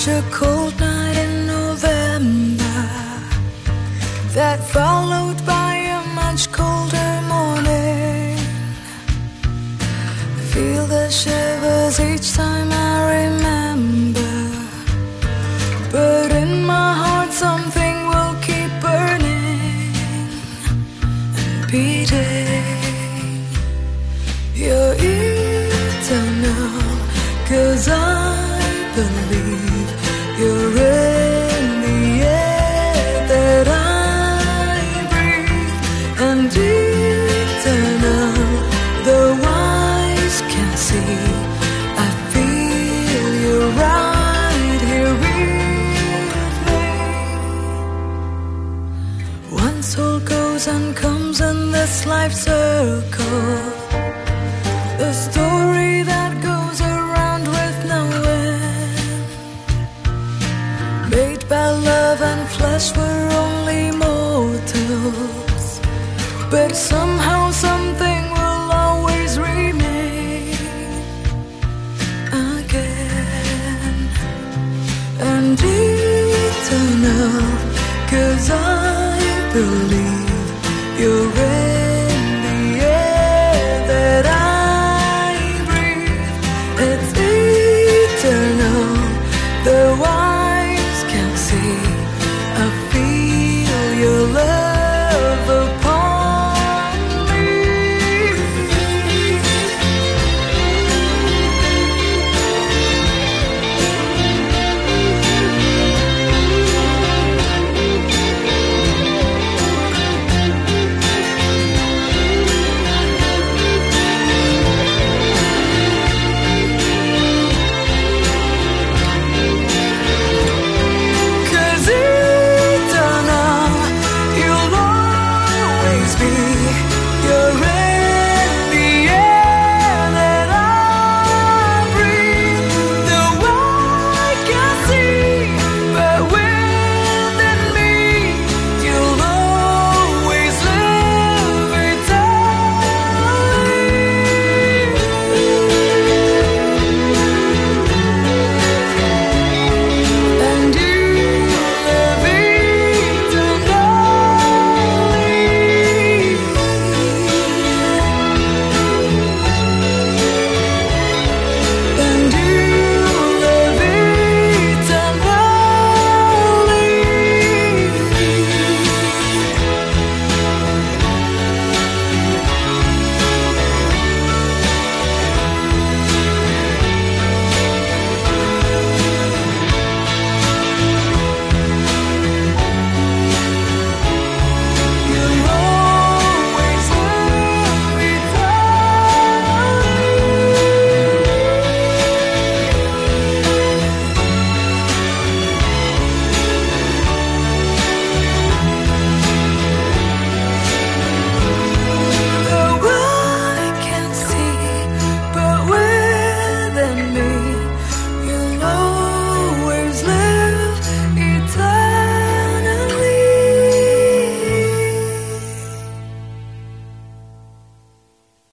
such a cold night in November that followed by a much colder morning. Feel the shivers each time I remember, but in my heart something will keep burning and beating. You're eternal, 'cause I believe you're in the air that I breathe, and eternal, the wise can see. I feel you're right here with me. One soul goes and comes in this life circle, the story that goes around with no end. Made by love and flesh, we're only mortals, but somehow something will always remain again. And eternal, 'cause I believe you're ready.